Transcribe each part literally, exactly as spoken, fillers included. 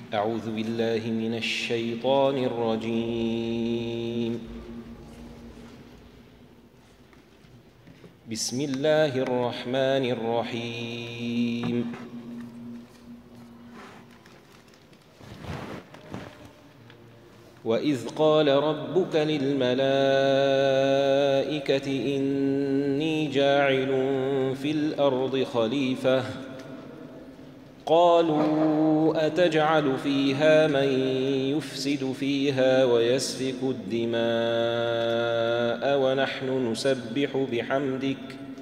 أعوذ بالله من الشيطان الرجيم. بسم الله الرحمن الرحيم. وإذ قال ربك للملائكة إني جاعل في الأرض خليفة قالوا أتجعل فيها من يفسد فيها ويسفك الدماء ونحن نسبح بحمدك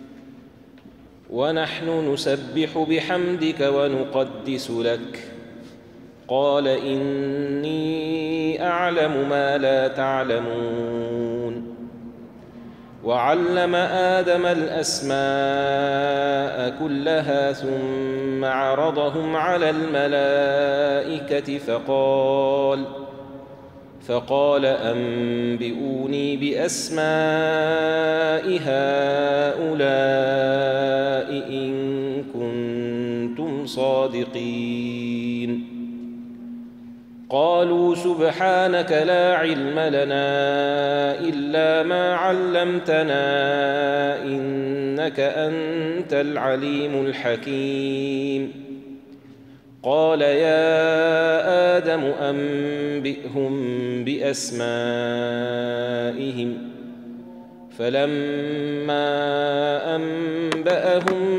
ونحن نسبح بحمدك ونقدس لك قال إني أعلم ما لا تعلمون. وعلم آدم الأسماء كلها ثم عرضهم على الملائكة فقال فقال أنبئوني بأسماء هؤلاء إن كنتم صادقين. قالوا سبحانك لا علم لنا إلا ما علمتنا إنك أنت العليم الحكيم. قال يا آدم أنبئهم بأسمائهم فلما أنبأهم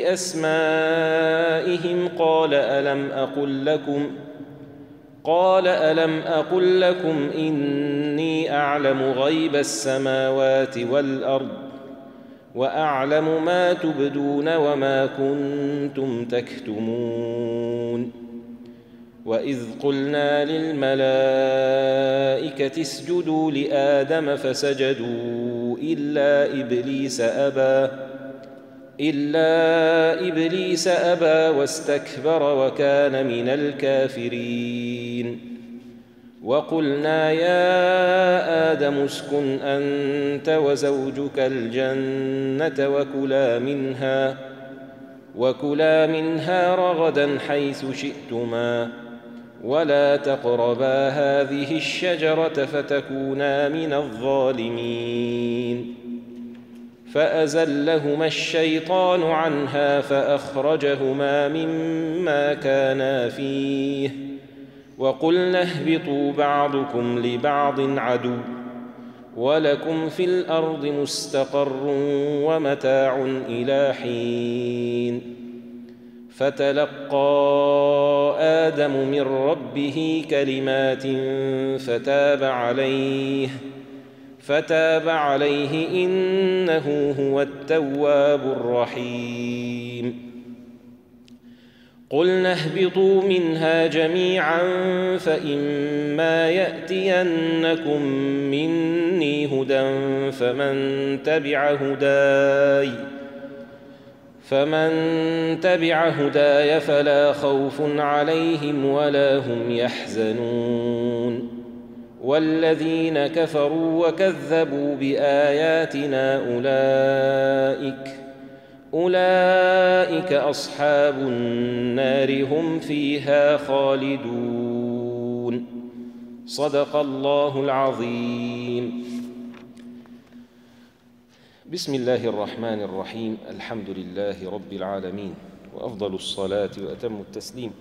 بأسمائهم قال ألم أقل لكم قال ألم أقل لكم إني أعلم غيب السماوات والأرض وأعلم ما تبدون وما كنتم تكتمون. وإذ قلنا للملائكة اسجدوا لآدم فسجدوا إلا إبليس أبى إلا إبليس أبى واستكبر وكان من الكافرين. وقلنا يا آدم اسكن أنت وزوجك الجنة وكلا منها وكلا منها رغدا حيث شئتما ولا تقربا هذه الشجرة فتكونا من الظالمين. فأزلهما الشيطان عنها فأخرجهما مما كانا فيه وقلنا اهبطوا بعضكم لبعض عدو ولكم في الأرض مستقر ومتاع إلى حين. فتلقى آدم من ربه كلمات فتاب عليه فتاب عليه إنه هو التواب الرحيم. قلنا اهبطوا منها جميعا فإما يأتينكم مني هدى فمن تبع هداي فمن تبع هداي فلا خوف عليهم ولا هم يحزنون. والذين كفروا وكذبوا بآياتنا أولئك أولئك أصحاب النار هم فيها خالدون. صدق الله العظيم. بسم الله الرحمن الرحيم. الحمد لله رب العالمين وأفضل الصلاة وأتم التسليم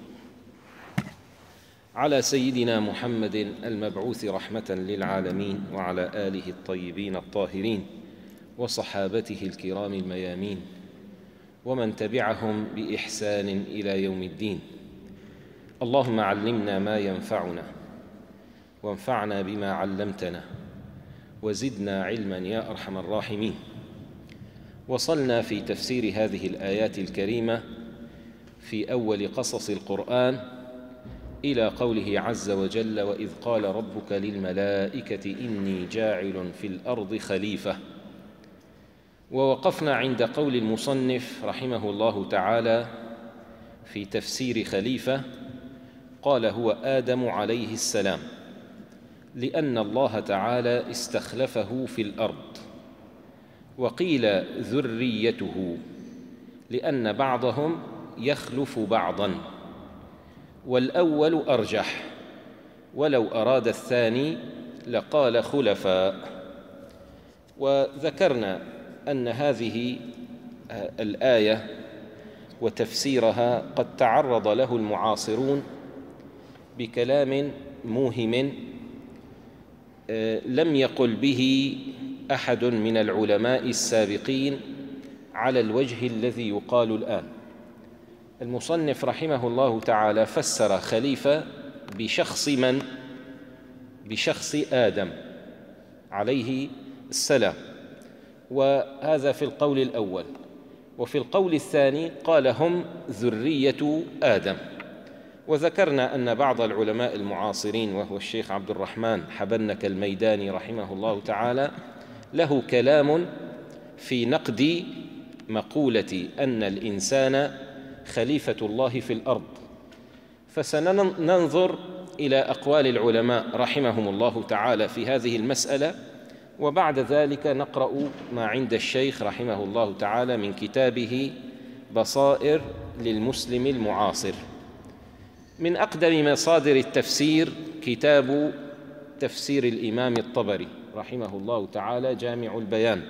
على سيدنا محمد المبعوث رحمة للعالمين وعلى آله الطيبين الطاهرين وصحابته الكرام الميامين ومن تبعهم بإحسان إلى يوم الدين. اللهم علمنا ما ينفعنا وانفعنا بما علمتنا وزدنا علما يا أرحم الراحمين. وصلنا في تفسير هذه الآيات الكريمة في أول قصص القرآن إلى قوله عز وجل وإذ قال ربك للملائكة إني جاعل في الأرض خليفة. ووقفنا عند قول المصنف رحمه الله تعالى في تفسير خليفة قال هو آدم عليه السلام لأن الله تعالى استخلفه في الأرض. وقيل ذريته لأن بعضهم يخلف بعضا والأول أرجح، ولو أراد الثاني لقال خلفاء. وذكرنا أن هذه الآية وتفسيرها قد تعرض له المعاصرون بكلام موهم لم يقل به أحد من العلماء السابقين على الوجه الذي يقال الآن. المصنف رحمه الله تعالى فسر خليفة بشخص من؟ بشخص آدم عليه السلام، وهذا في القول الأول. وفي القول الثاني قال هم ذرية آدم. وذكرنا أن بعض العلماء المعاصرين وهو الشيخ عبد الرحمن حبنك الميداني رحمه الله تعالى له كلام في نقد مقولة أن الإنسان خليفة الله في الأرض، فسننظر إلى أقوال العلماء رحمهم الله تعالى في هذه المسألة، وبعد ذلك نقرأ ما عند الشيخ رحمه الله تعالى من كتابه بصائر للمسلم المعاصر. من أقدم مصادر التفسير كتاب تفسير الإمام الطبري رحمه الله تعالى جامع البيان،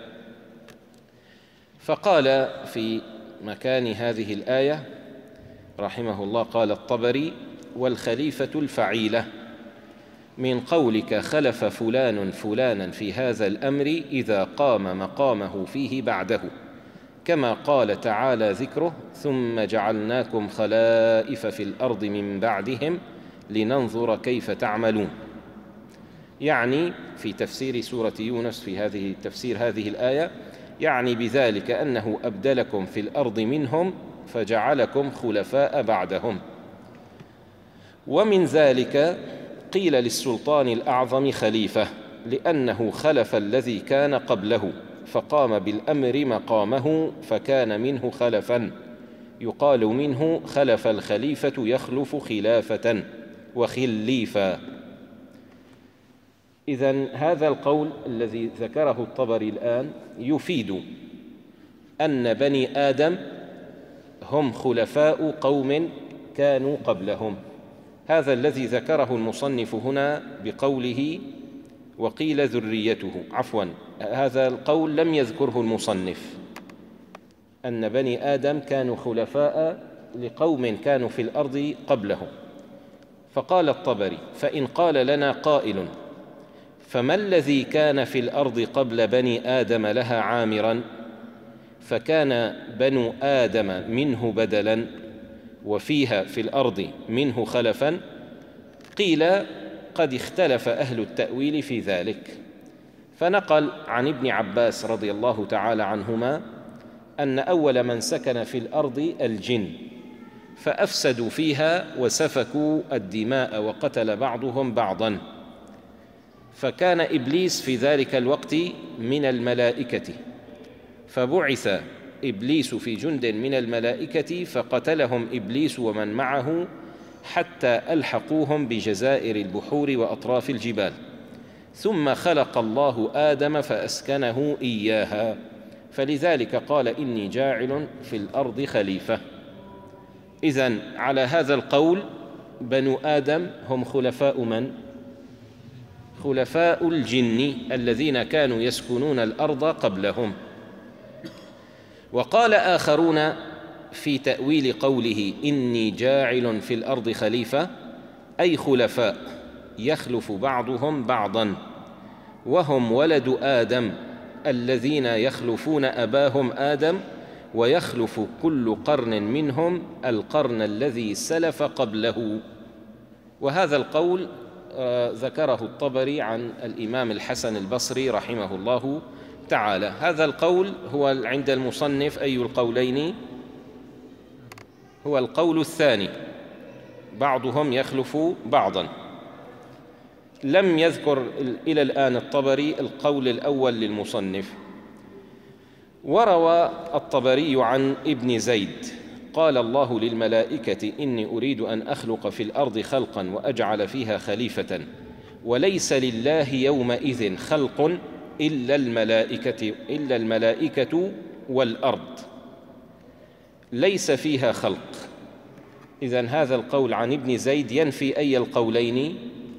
فقال في مكان هذه الآية رحمه الله قال الطبري: والخليفة الفعيلة من قولك خلف فلان فلانا في هذا الأمر إذا قام مقامه فيه بعده، كما قال تعالى ذكره: ثم جعلناكم خلائف في الأرض من بعدهم لننظر كيف تعملون. يعني في تفسير سورة يونس في هذه تفسير هذه الآية يعني بذلك أنه أبدلكم في الأرض منهم فجعلكم خلفاء بعدهم. ومن ذلك قيل للسلطان الأعظم خليفة لأنه خلف الذي كان قبله فقام بالأمر مقامه فكان منه خلفا، يقال منه خلف الخليفة يخلف خلافة وخليفا. إذن هذا القول الذي ذكره الطبري الآن يفيد أن بني آدم هم خلفاء قوم كانوا قبلهم. هذا الذي ذكره المصنف هنا بقوله وقيل ذريته، عفوا هذا القول لم يذكره المصنف، أن بني آدم كانوا خلفاء لقوم كانوا في الأرض قبلهم. فقال الطبري: فإن قال لنا قائل فما الذي كان في الأرض قبل بني آدم لها عامرا فكان بنو آدم منه بدلا وفيها في الأرض منه خلفا؟ قيل قد اختلف أهل التأويل في ذلك. فنقل عن ابن عباس رضي الله تعالى عنهما أن أول من سكن في الأرض الجن فأفسدوا فيها وسفكوا الدماء وقتل بعضهم بعضا، فكان إبليس في ذلك الوقت من الملائكة، فبعث إبليس في جند من الملائكة فقتلهم إبليس ومن معه حتى ألحقوهم بجزائر البحور وأطراف الجبال، ثم خلق الله آدم فأسكنه إياها، فلذلك قال إني جاعل في الأرض خليفة. إذن على هذا القول بنو آدم هم خلفاء من؟ خلفاء الجن الذين كانوا يسكنون الأرض قبلهم. وقال آخرون في تأويل قوله إني جاعل في الأرض خليفة أي خلفاء يخلف بعضهم بعضا، وهم ولد آدم الذين يخلفون أباهم آدم، ويخلف كل قرن منهم القرن الذي سلف قبله. وهذا القول ذكره الطبري عن الإمام الحسن البصري رحمه الله تعالى. هذا القول هو عند المصنف أي القولين؟ هو القول الثاني، بعضهم يخلف بعضا. لم يذكر إلى الآن الطبري القول الأول للمصنف. وروى الطبري عن ابن زيد قال الله للملائكة إني أريد أن أخلق في الأرض خلقا وأجعل فيها خليفة وليس لله يومئذ خلق إلا الملائكة إلا الملائكة والأرض، ليس فيها خلق. إذن هذا القول عن ابن زيد ينفي أي القولين؟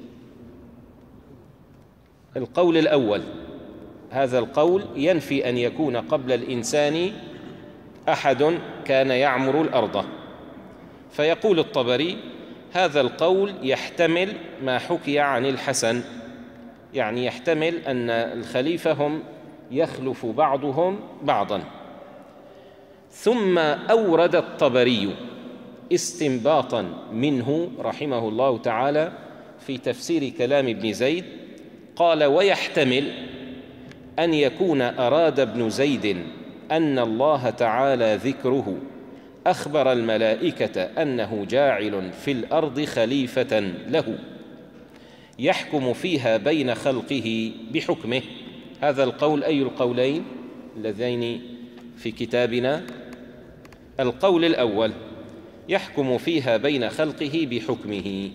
القول الأول. هذا القول ينفي أن يكون قبل الإنسان أحد كان يعمر الأرض. فيقول الطبري: هذا القول يحتمل ما حكي عن الحسن، يعني يحتمل أن الخليفة هم يخلف بعضهم بعضا. ثم أورد الطبري استنباطا منه رحمه الله تعالى في تفسير كلام ابن زيد، قال: ويحتمل أن يكون أراد ابن زيد أن الله تعالى ذكره أخبر الملائكة أنه جاعل في الأرض خليفة له يحكم فيها بين خلقه بحكمه. هذا القول أي القولين اللذين في كتابنا؟ القول الأول، يحكم فيها بين خلقه بحكمه.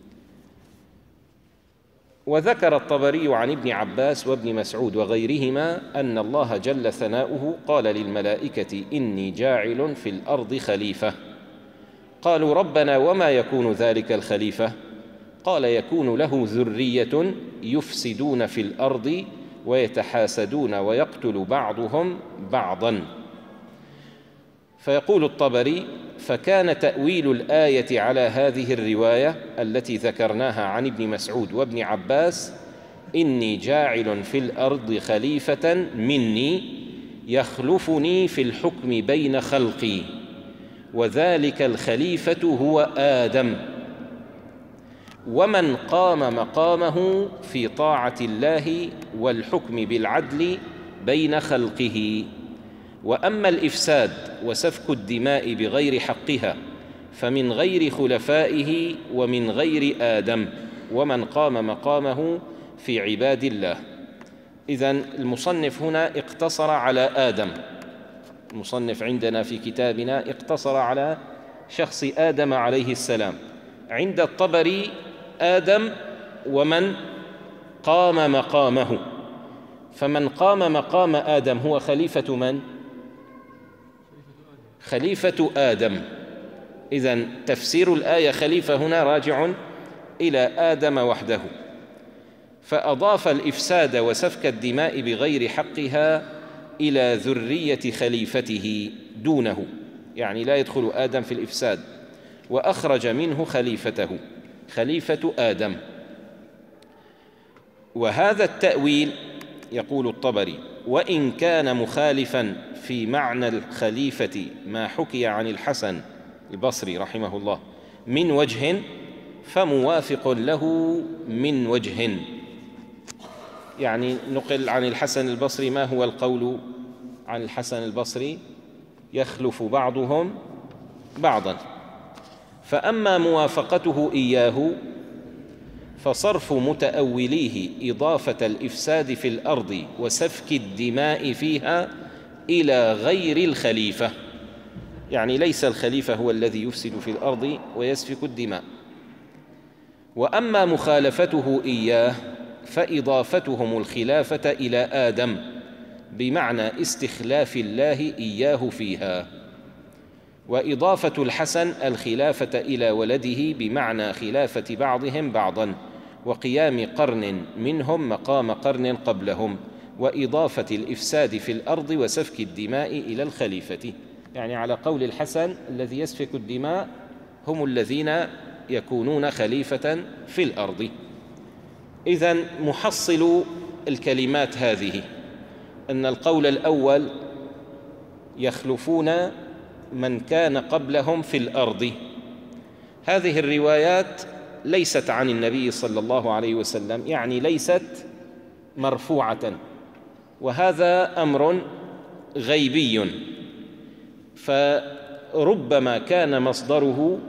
وذكر الطبري عن ابن عباس وابن مسعود وغيرهما أن الله جل ثناؤه قال للملائكة: إني جاعل في الأرض خليفة. قالوا: ربنا وما يكون ذلك الخليفة؟ قال: يكون له ذرية يفسدون في الأرض ويتحاسدون ويقتل بعضهم بعضا. فيقول الطبري: فكان تأويل الآية على هذه الرواية التي ذكرناها عن ابن مسعود وابن عباس: إني جاعل في الأرض خليفة مني يخلفني في الحكم بين خلقي، وذلك الخليفة هو آدم، ومن قام مقامه في طاعة الله والحكم بالعدل بين خلقه. وأما الإفساد وسفك الدماء بغير حقها فمن غير خلفائه ومن غير آدم، ومن قام مقامه في عباد الله. إذن المصنف هنا اقتصر على آدم، المصنف عندنا في كتابنا اقتصر على شخص آدم عليه السلام. عند الطبري آدم ومن قام مقامه، فمن قام مقام آدم هو خليفة من؟ خليفة آدم. إذن تفسير الآية خليفة هنا راجع إلى آدم وحده، فأضاف الإفساد وسفك الدماء بغير حقها إلى ذرية خليفته دونه، يعني لا يدخل آدم في الإفساد، وأخرج منه خليفته، خليفة آدم. وهذا التأويل يقول الطبري: وإن كان مخالفا في معنى الخليفة ما حكي عن الحسن البصري رحمه الله من وجه، فموافق له من وجه. يعني نقل عن الحسن البصري ما هو القول عن الحسن البصري؟ يخلف بعضهم بعضا. فأما موافقته إياه فصرف متأوليه إضافة الإفساد في الأرض وسفك الدماء فيها إلى غير الخليفة، يعني ليس الخليفة هو الذي يفسد في الأرض ويسفك الدماء. وأما مخالفته إياه فإضافتهم الخلافة إلى آدم بمعنى استخلاف الله إياه فيها، وإضافة الحسن الخلافة إلى ولده بمعنى خلافة بعضهم بعضا وقيام قرن منهم مقام قرن قبلهم، وإضافة الإفساد في الأرض وسفك الدماء إلى الخليفة. يعني على قول الحسن الذي يسفك الدماء هم الذين يكونون خليفة في الأرض. إذن محصل الكلمات هذه أن القول الأول يخلفون من كان قبلهم في الأرض. هذه الروايات ليست عن النبي صلى الله عليه وسلم، يعني ليست مرفوعة، وهذا أمر غيبي، فربما كان مصدره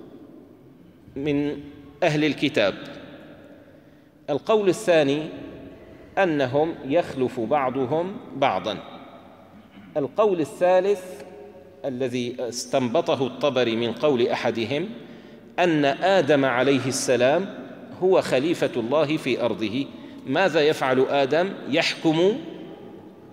من أهل الكتاب. القول الثاني أنهم يخلف بعضهم بعضا. القول الثالث الذي استنبطه الطبري من قول أحدهم أن آدم عليه السلام هو خليفة الله في أرضه. ماذا يفعل آدم؟ يحكم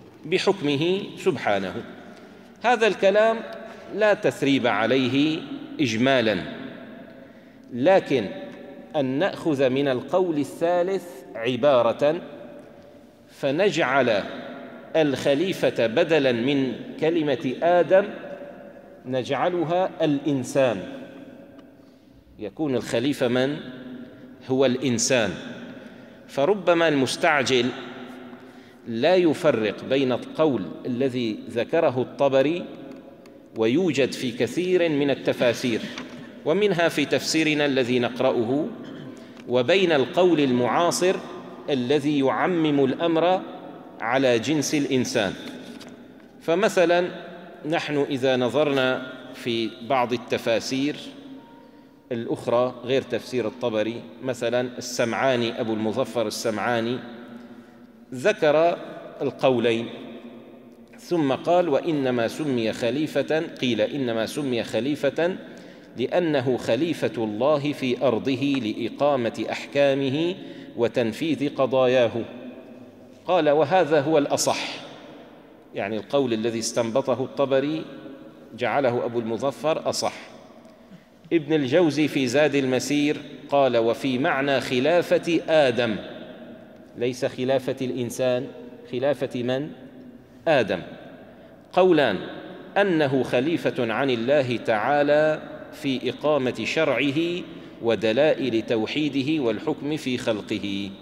بحكمه سبحانه. هذا الكلام لا تثريب عليه إجمالا، لكن أن نأخذ من القول الثالث عبارة فنجعل الخليفة بدلا من كلمة آدم نجعلها الإنسان، يكون الخليفة من؟ هو الإنسان. فربما المستعجل لا يفرق بين القول الذي ذكره الطبري ويوجد في كثير من التفاسير ومنها في تفسيرنا الذي نقرأه، وبين القول المعاصر الذي يعمم الأمر على جنس الإنسان. فمثلا نحن إذا نظرنا في بعض التفاسير الأخرى غير تفسير الطبري، مثلا السمعاني أبو المظفر السمعاني ذكر القولين ثم قال وإنما سمي خليفة، قيل إنما سمي خليفة لأنه خليفة الله في أرضه لإقامة أحكامه وتنفيذ قضاياه. قال وهذا هو الأصح، يعني القول الذي استنبطه الطبري جعله أبو المظفر أصح. ابن الجوزي في زاد المسير قال وفي معنى خلافة آدم، ليس خلافة الإنسان، خلافة من؟ آدم، قولان: أنه خليفة عن الله تعالى في إقامة شرعه ودلائل توحيده والحكم في خلقه.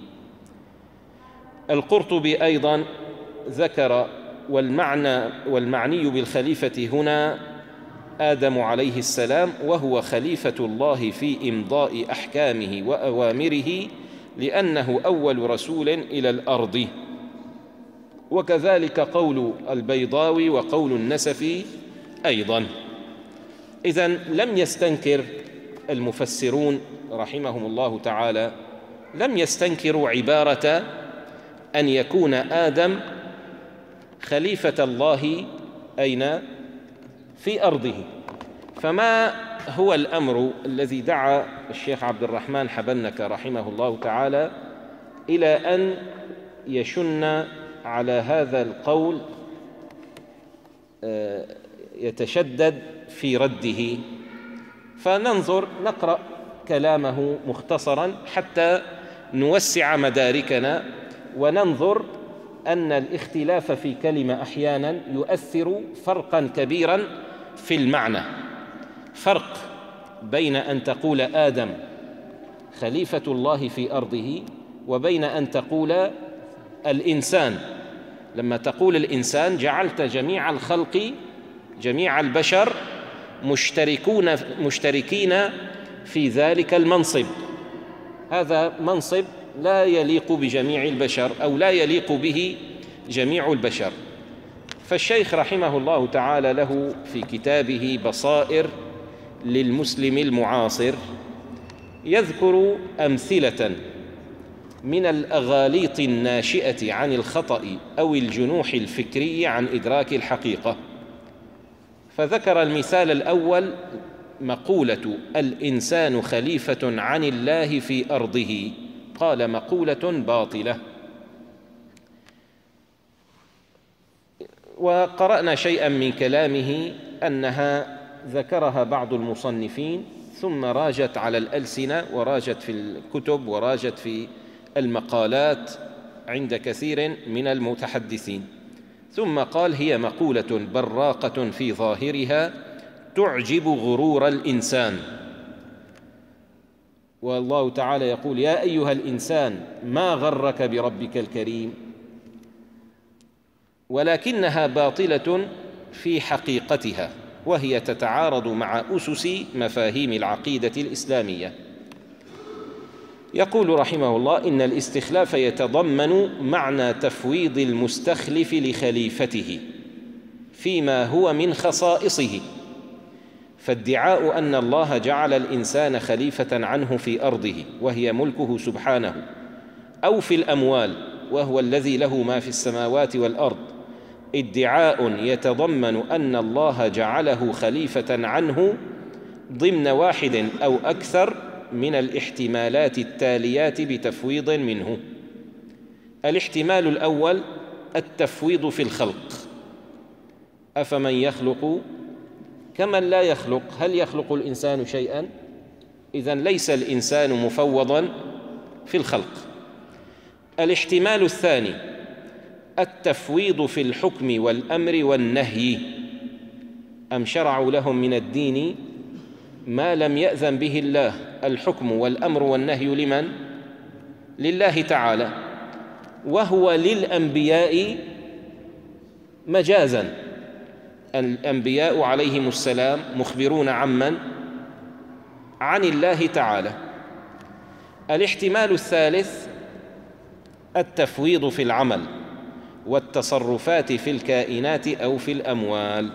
القرطبي أيضا ذكر والمعنى والمعني بالخليفة هنا آدم عليه السلام، وهو خليفة الله في إمضاء أحكامه وأوامره لأنه أول رسول إلى الأرض. وكذلك قول البيضاوي وقول النسفي أيضا. إذن لم يستنكر المفسرون رحمهم الله تعالى، لم يستنكروا عبارة أن يكون آدم خليفة الله أين؟ في أرضه. فما هو الأمر الذي دعا الشيخ عبد الرحمن حبنك رحمه الله تعالى إلى أن يشن على هذا القول يتشدد في رده؟ فننظر نقرأ كلامه مختصرا حتى نوسع مداركنا وننظر أن الاختلاف في كلمة أحيانا يؤثر فرقا كبيرا في المعنى. فرق بين أن تقول آدم خليفة الله في أرضه وبين أن تقول الإنسان. لما تقول الإنسان جعلت جميع الخلق جميع البشر مشتركون مشتركين في ذلك المنصب. هذا منصب لا يليق بجميع البشر أو لا يليق به جميع البشر. فالشيخ رحمه الله تعالى له في كتابه بصائر للمسلم المعاصر يذكر أمثلة من الأغاليط الناشئة عن الخطأ أو الجنوح الفكري عن إدراك الحقيقة. فذكر المثال الأول مقولة الإنسان خليفة عن الله في أرضه، قال مقولة باطلة. وقرأنا شيئا من كلامه أنها ذكرها بعض المصنفين ثم راجت على الألسنة وراجت في الكتب وراجت في المقالات عند كثير من المتحدثين، ثم قال هي مقولة براقة في ظاهرها تعجب غرور الإنسان. والله تعالى يقول يا أيها الإنسان ما غرك بربك الكريم، ولكنها باطلة في حقيقتها وهي تتعارض مع أسس مفاهيم العقيدة الإسلامية. يقول رحمه الله إن الاستخلاف يتضمن معنى تفويض المستخلف لخليفته فيما هو من خصائصه، فادعاء أن الله جعل الإنسان خليفة عنه في أرضه وهي ملكه سبحانه، أو في الأموال وهو الذي له ما في السماوات والأرض، ادعاء يتضمن أن الله جعله خليفة عنه ضمن واحد أو أكثر من الاحتمالات التاليات بتفويض منه. الاحتمال الأول التفويض في الخلق، أفمن يخلق كمن لا يخلق. هل يخلق الإنسان شيئا؟ إذن ليس الإنسان مفوضا في الخلق. الاحتمال الثاني التفويض في الحكم والأمر والنهي. أم شرعوا لهم من الدين ما لم يأذن به الله. الحكم والأمر والنهي لمن؟ لله تعالى، وهو للأنبياء مجازا. الأنبياء عليهم السلام مخبرون عمن؟ عن الله تعالى. الاحتمال الثالث التفويض في العمل والتصرفات في الكائنات أو في الأموال.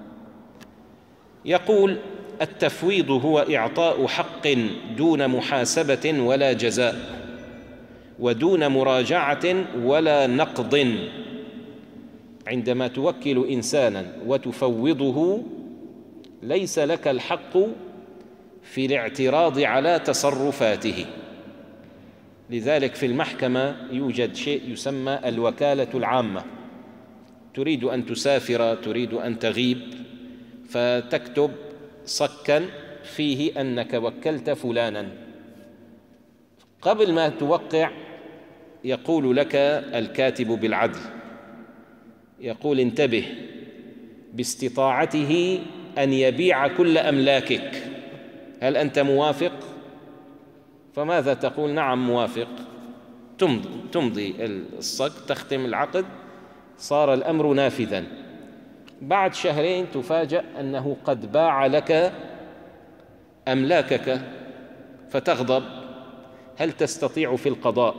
يقول: التفويض هو إعطاء حق دون محاسبة ولا جزاء، ودون مراجعة ولا نقض. عندما توكل إنسانا وتفوضه ليس لك الحق في الاعتراض على تصرفاته. لذلك في المحكمة يوجد شيء يسمى الوكالة العامة. تريد أن تسافر، تريد أن تغيب، فتكتب صكا فيه أنك وكلت فلانا. قبل ما توقع يقول لك الكاتب بالعدل، يقول: انتبه، باستطاعته أن يبيع كل أملاكك، هل أنت موافق؟ فماذا تقول؟ نعم موافق. تمضي, تمضي الصك، تختم العقد، صار الأمر نافذا. بعد شهرين تفاجأ أنه قد باع لك أملاكك، فتغضب. هل تستطيع في القضاء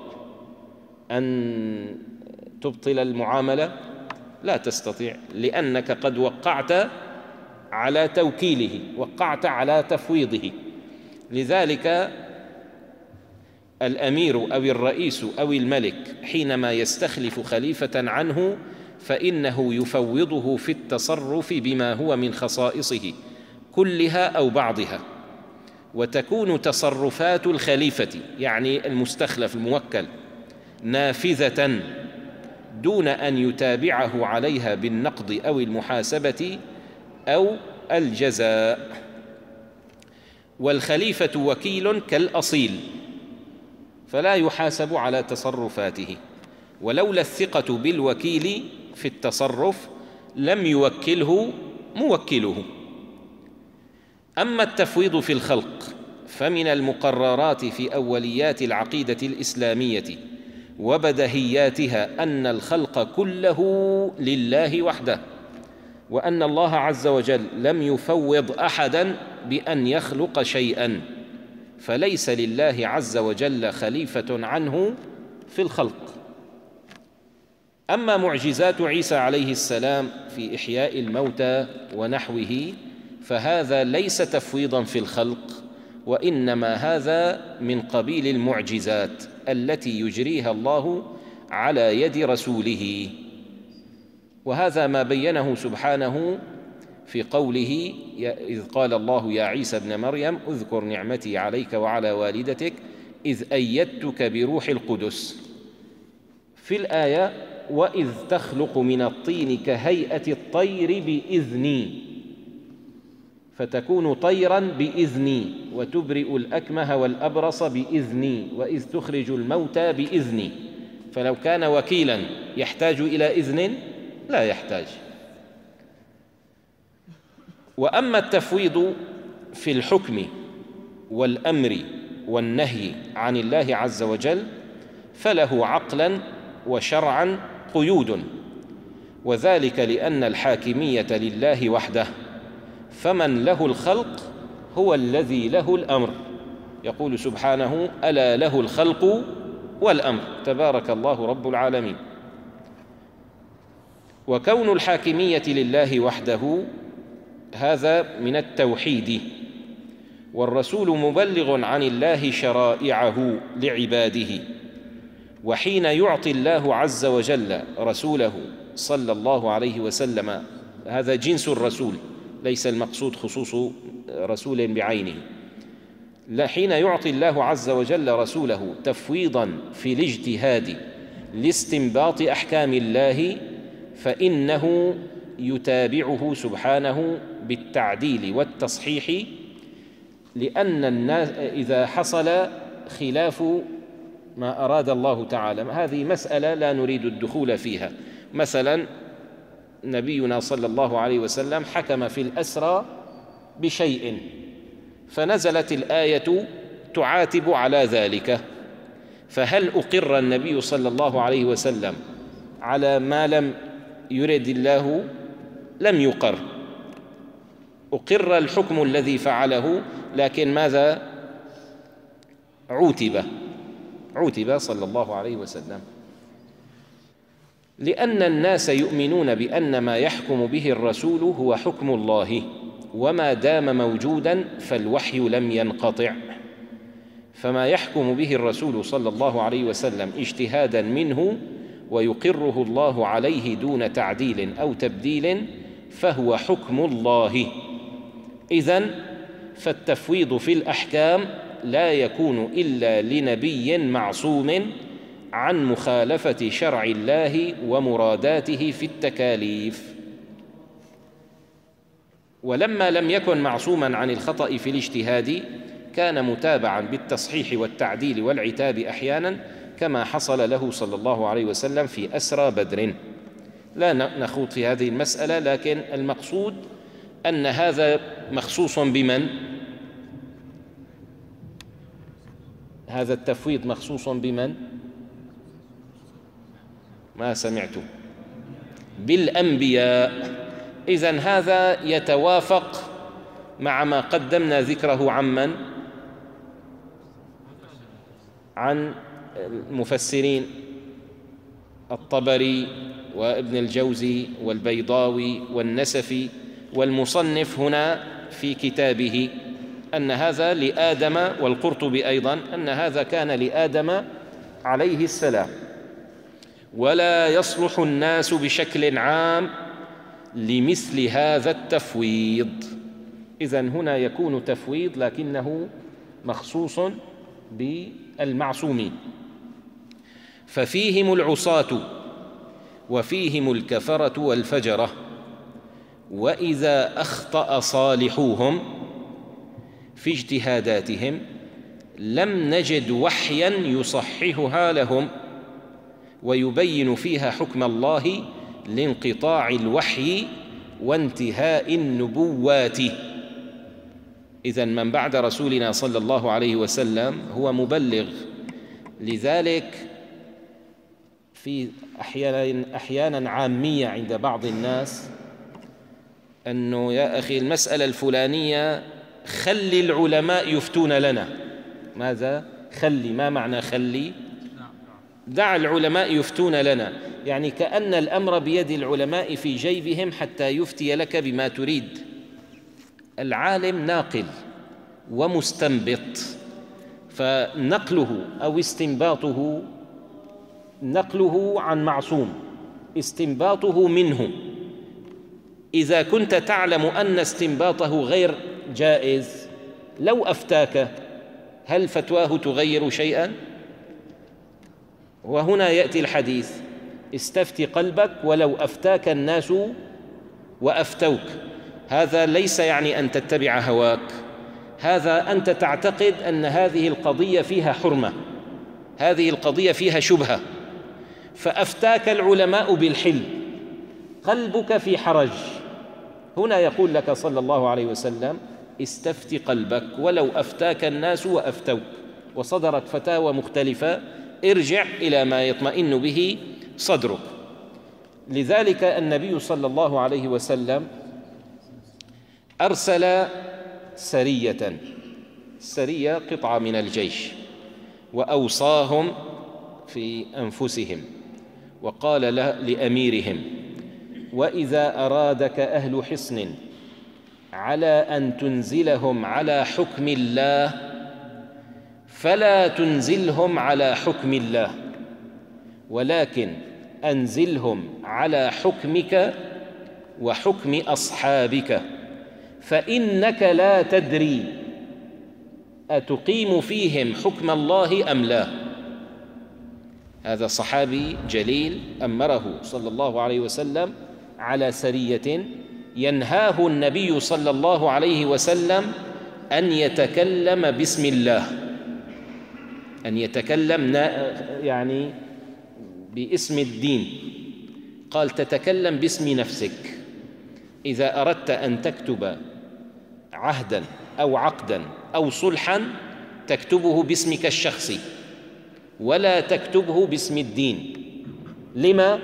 أن تبطل المعاملة؟ لا تستطيع، لأنك قد وقعت على توكيله، وقعت على تفويضه. لذلك الأمير أو الرئيس أو الملك حينما يستخلف خليفة عنه فإنه يفوضه في التصرف بما هو من خصائصه كلها أو بعضها، وتكون تصرفات الخليفة يعني المستخلف الموكل نافذة دون أن يتابعه عليها بالنقد أو المحاسبة أو الجزاء. والخليفة وكيل كالأصيل فلا يحاسب على تصرفاته، ولولا الثقة بالوكيل في التصرف لم يوكله موكله. أما التفويض في الخلق فمن المقررات في أوليات العقيدة الإسلامية وبدهياتها أن الخلق كله لله وحده، وأن الله عز وجل لم يفوض أحدا بأن يخلق شيئا، فليس لله عز وجل خليفة عنه في الخلق. أما معجزات عيسى عليه السلام في إحياء الموتى ونحوه فهذا ليس تفويضا في الخلق، وإنما هذا من قبيل المعجزات التي يجريها الله على يد رسوله. وهذا ما بينه سبحانه في قوله: إذ قال الله يا عيسى ابن مريم اذكر نعمتي عليك وعلى والدتك إذ أيدتك بروح القدس. في الآية: وإذ تخلق من الطين كهيئة الطير بإذني، فتكون طيرا بإذني، وتبرئ الأكمه والأبرص بإذني، وإذ تخرج الموتى بإذني. فلو كان وكيلا يحتاج إلى إذن؟ لا يحتاج. وأما التفويض في الحكم والأمر والنهي عن الله عز وجل فله عقلا وشرعا قيود، وذلك لأن الحاكمية لله وحده، فمن له الخلق هو الذي له الأمر. يقول سبحانه: ألا له الخلق والأمر، تبارك الله رب العالمين. وكون الحاكمية لله وحده هذا من التوحيد، والرسول مبلغ عن الله شرائعه لعباده. وحين يعطي الله عز وجل رسوله صلى الله عليه وسلم، هذا جنس الرسول ليس المقصود خصوص رسول بعينه، حين يعطي الله عز وجل رسوله تفويضا في الاجتهاد لاستنباط أحكام الله فإنه يتابعه سبحانه بالتعديل والتصحيح، لأن الناس إذا حصل خلاف ما أراد الله تعالى، هذه مسألة لا نريد الدخول فيها. مثلا نبينا صلى الله عليه وسلم حكم في الأسرى بشيء، فنزلت الآية تعاتب على ذلك، فهل أقر النبي صلى الله عليه وسلم على ما لم يرد الله؟ لم يقر، أقر الحكم الذي فعله، لكن ماذا؟ عوتب عوتب صلى الله عليه وسلم، لأن الناس يؤمنون بأن ما يحكم به الرسول هو حكم الله، وما دام موجودا فالوحي لم ينقطع، فما يحكم به الرسول صلى الله عليه وسلم اجتهادا منه ويقره الله عليه دون تعديل أو تبديل فهو حكم الله. إذن فالتفويض في الأحكام لا يكون إلا لنبي معصوم عن مخالفة شرع الله ومراداته في التكاليف. ولما لم يكن معصوما عن الخطأ في الاجتهاد كان متابعا بالتصحيح والتعديل والعتاب أحيانا، كما حصل له صلى الله عليه وسلم في أسرى بدر. لا نخوض في هذه المسألة، لكن المقصود أن هذا مخصوص بمن؟ هذا التفويض مخصوص بمن؟ ما سمعت. بالأنبياء. إذن هذا يتوافق مع ما قدمنا ذكره عمن؟ عن المفسرين الطبري وابن الجوزي والبيضاوي والنسفي والمصنف هنا في كتابه أن هذا لآدم، والقرطبي أيضا أن هذا كان لآدم عليه السلام، ولا يصلح الناس بشكل عام لمثل هذا التفويض. إذن هنا يكون تفويض لكنه مخصوص بالمعصومين، ففيهم العصاة وفيهم الكفرة والفجرة، وإذا أخطأ صالحوهم في اجتهاداتهم لم نجد وحيا يصححها لهم ويبين فيها حكم الله لانقطاع الوحي وانتهاء النبوات. إذن من بعد رسولنا صلى الله عليه وسلم هو مبلغ. لذلك في أحيانا, أحيانا عامية عند بعض الناس أنه يا أخي المسألة الفلانية خلي العلماء يفتون لنا. ماذا؟ خلي، ما معنى خلي؟ دع العلماء يفتون لنا، يعني كأن الأمر بيد العلماء في جيبهم حتى يفتي لك بما تريد. العالم ناقل ومستنبط، فنقله أو استنباطه نقله عن معصوم، استنباطه منه. إذا كنت تعلم أن استنباطه غير جائز لو أفتاك هل فتواه تغير شيئا؟ وهنا يأتي الحديث استفت قلبك ولو أفتاك الناس وأفتوك. هذا ليس يعني أن تتبع هواك، هذا أنت تعتقد أن هذه القضية فيها حرمة، هذه القضية فيها شبهة، فأفتاك العلماء بالحل، قلبك في حرج. هنا يقول لك صلى الله عليه وسلم استفت قلبك ولو أفتاك الناس وأفتوك، وصدرت فتاوى مختلفة، ارجع إلى ما يطمئن به صدرك. لذلك النبي صلى الله عليه وسلم أرسل سرية، السرية قطعة من الجيش، وأوصاهم في أنفسهم وقال لأميرهم وإذا أرادك أهل حصن على أن تنزلهم على حكم الله فلا تنزلهم على حكم الله، ولكن أنزلهم على حكمك وحكم أصحابك، فإنك لا تدري أتقيم فيهم حكم الله أم لا. هذا صحابي جليل أمره صلى الله عليه وسلم على سرية ينهاه النبي صلى الله عليه وسلم أن يتكلم باسم الله، أن يتكلم يعني باسم الدين. قال: تتكلم باسم نفسك. إذا أردت أن تكتب عهدا أو عقدا أو صلحا تكتبه باسمك الشخصي ولا تكتبه باسم الدين. لما؟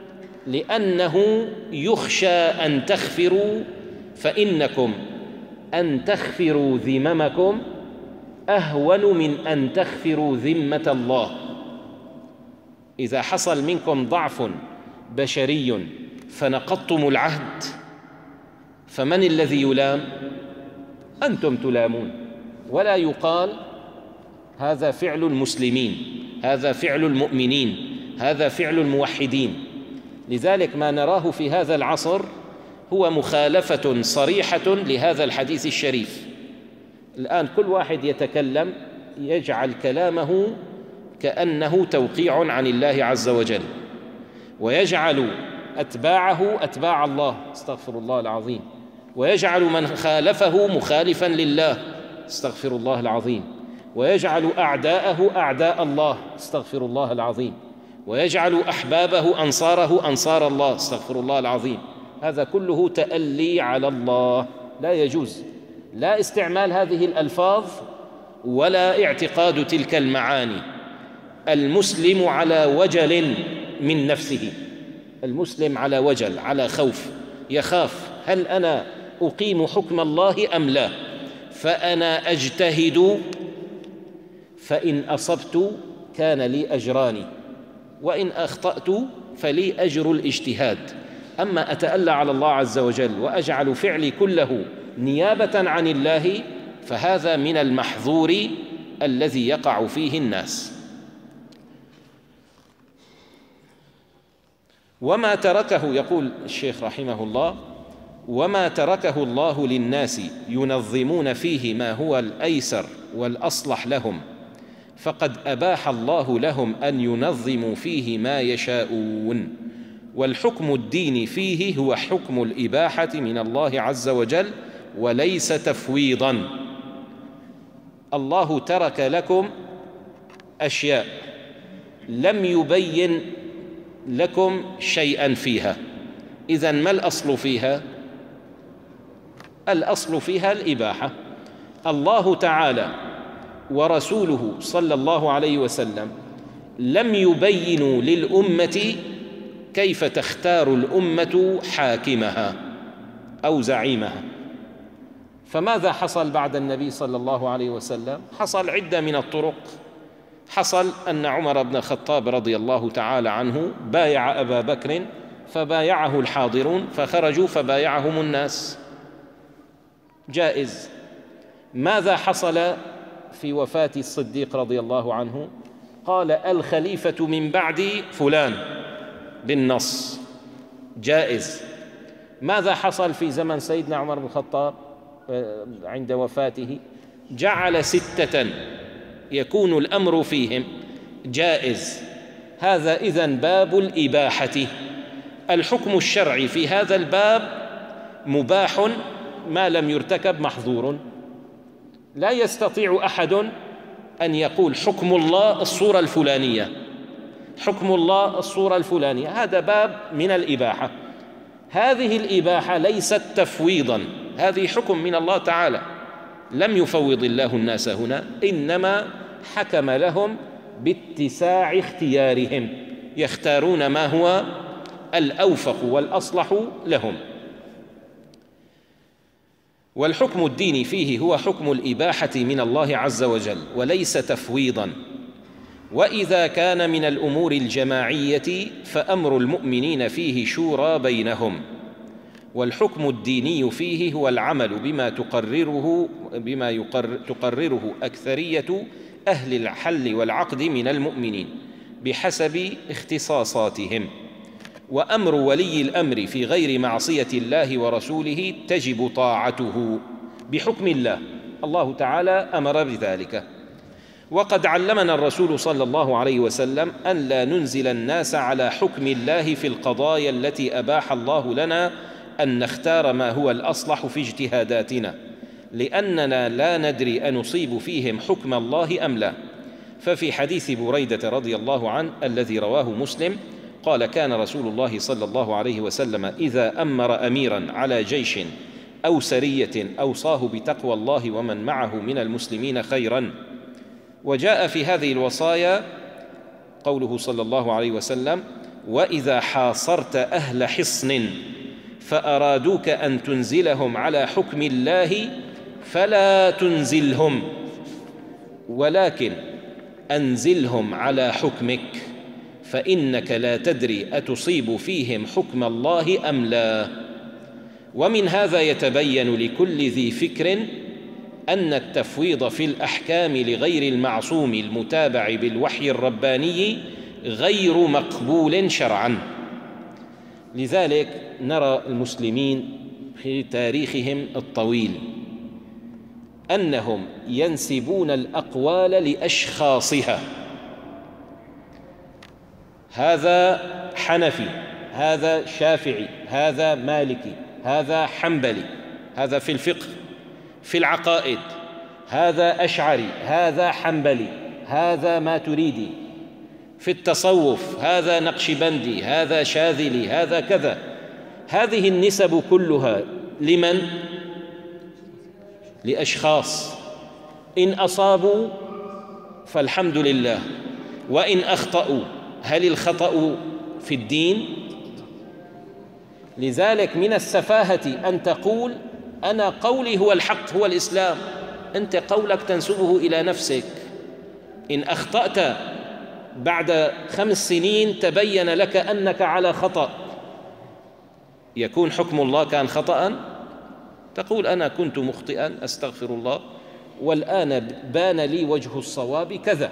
لأنه يخشى أن تخفروا، فإنكم أن تخفروا ذممكم أهون من أن تخفروا ذمة الله. إذا حصل منكم ضعف بشري فنقضتم العهد، فمن الذي يلام؟ أنتم تلامون. ولا يقال هذا فعل المسلمين، هذا فعل المؤمنين، هذا فعل الموحدين. لذلك ما نراه في هذا العصر هو مخالفة صريحة لهذا الحديث الشريف. الآن كل واحد يتكلم يجعل كلامه كأنه توقيع عن الله عز وجل، ويجعل أتباعه أتباع الله، استغفر الله العظيم، ويجعل من خالفه مخالفا لله، استغفر الله العظيم، ويجعل أعداءه أعداء الله، استغفر الله العظيم، ويجعل أحبابه أنصاره أنصار الله، استغفر الله العظيم. هذا كله تألي على الله، لا يجوز لا استعمال هذه الألفاظ ولا اعتقاد تلك المعاني. المسلم على وجل من نفسه، المسلم على وجل، على خوف، يخاف: هل أنا أقيم حكم الله أم لا؟ فأنا أجتهد، فإن أصبت كان لي أجران، وإن أخطأت فلي أجر الاجتهاد. أما أتألى على الله عز وجل وأجعل فعلي كله نيابة عن الله، فهذا من المحظور الذي يقع فيه الناس. وما تركه، يقول الشيخ رحمه الله: وما تركه الله للناس ينظمون فيه ما هو الأيسر والأصلح لهم، فقد أباح الله لهم أن ينظموا فيه ما يشاءون. والحكم الديني فيه هو حكم الإباحة من الله عز وجل وليس تفويضا. الله ترك لكم أشياء لم يبين لكم شيئا فيها، إذن ما الأصل فيها؟ الأصل فيها الإباحة. الله تعالى ورسوله صلى الله عليه وسلم لم يبينوا للأمة كيف تختار الأمة حاكمها أو زعيمها. فماذا حصل بعد النبي صلى الله عليه وسلم؟ حصل عدة من الطرق. حصل أن عمر بن الخطاب رضي الله تعالى عنه بايع أبا بكر فبايعه الحاضرون، فخرجوا فبايعهم الناس، جائز. ماذا حصل في وفاة الصديق رضي الله عنه؟ قال: الخليفة من بعدي فلان، بالنص، جائز. ماذا حصل في زمن سيدنا عمر بن الخطاب عند وفاته؟ جعل ستة يكون الأمر فيهم، جائز. هذا إذن باب الإباحة. الحكم الشرعي في هذا الباب مباح ما لم يرتكب محظور. لا يستطيع أحد أن يقول حكم الله الصورة الفلانية، حكم الله الصورة الفلانية، هذا باب من الإباحة. هذه الإباحة ليست تفويضا، هذه حكم من الله تعالى، لم يفوض الله الناس هنا، إنما حكم لهم باتساع اختيارهم، يختارون ما هو الأوفق والأصلح لهم. والحكم الديني فيه هو حكم الإباحة من الله عز وجل وليس تفويضا. وإذا كان من الأمور الجماعية فأمر المؤمنين فيه شورى بينهم. والحكم الديني فيه هو العمل بما تقرره بما يقرر تقرره أكثرية أهل الحل والعقد من المؤمنين بحسب اختصاصاتهم. وأمر ولي الأمر في غير معصية الله ورسوله تجب طاعته بحكم الله، الله تعالى أمر بذلك. وقد علمنا الرسول صلى الله عليه وسلم أن لا ننزل الناس على حكم الله في القضايا التي أباح الله لنا أن نختار ما هو الأصلح في اجتهاداتنا، لأننا لا ندري أنصيب فيهم حكم الله أم لا. ففي حديث بريدة رضي الله عنه الذي رواه مسلم قال: كان رسول الله صلى الله عليه وسلم إذا أمر أميرا على جيش أو سرية أوصاه بتقوى الله ومن معه من المسلمين خيرا. وجاء في هذه الوصايا قوله صلى الله عليه وسلم: وإذا حاصرت أهل حصن فأرادوك أن تنزلهم على حكم الله فلا تنزلهم، ولكن أنزلهم على حكمك، فإنك لا تدري أتصيب فيهم حكم الله أم لا. ومن هذا يتبين لكل ذي فكر أن التفويض في الأحكام لغير المعصوم المتابع بالوحي الرباني غير مقبول شرعا. لذلك نرى المسلمين في تاريخهم الطويل أنهم ينسبون الأقوال لأشخاصها، هذا حنفي، هذا شافعي، هذا مالكي، هذا حنبلي، هذا في الفقه. في العقائد هذا أشعري، هذا حنبلي، هذا ماتريدي. في التصوف هذا نقشبندي، هذا شاذلي، هذا كذا. هذه النسب كلها لمن؟ لأشخاص، إن أصابوا فالحمد لله، وإن أخطأوا هل الخطأ في الدين؟ لذلك من السفاهة أن تقول أنا قولي هو الحق، هو الإسلام. أنت قولك تنسبه إلى نفسك. إن أخطأت بعد خمس سنين تبين لك أنك على خطأ، يكون حكم الله كان خطأ؟ تقول أنا كنت مخطئا أستغفر الله، والآن بان لي وجه الصواب كذا.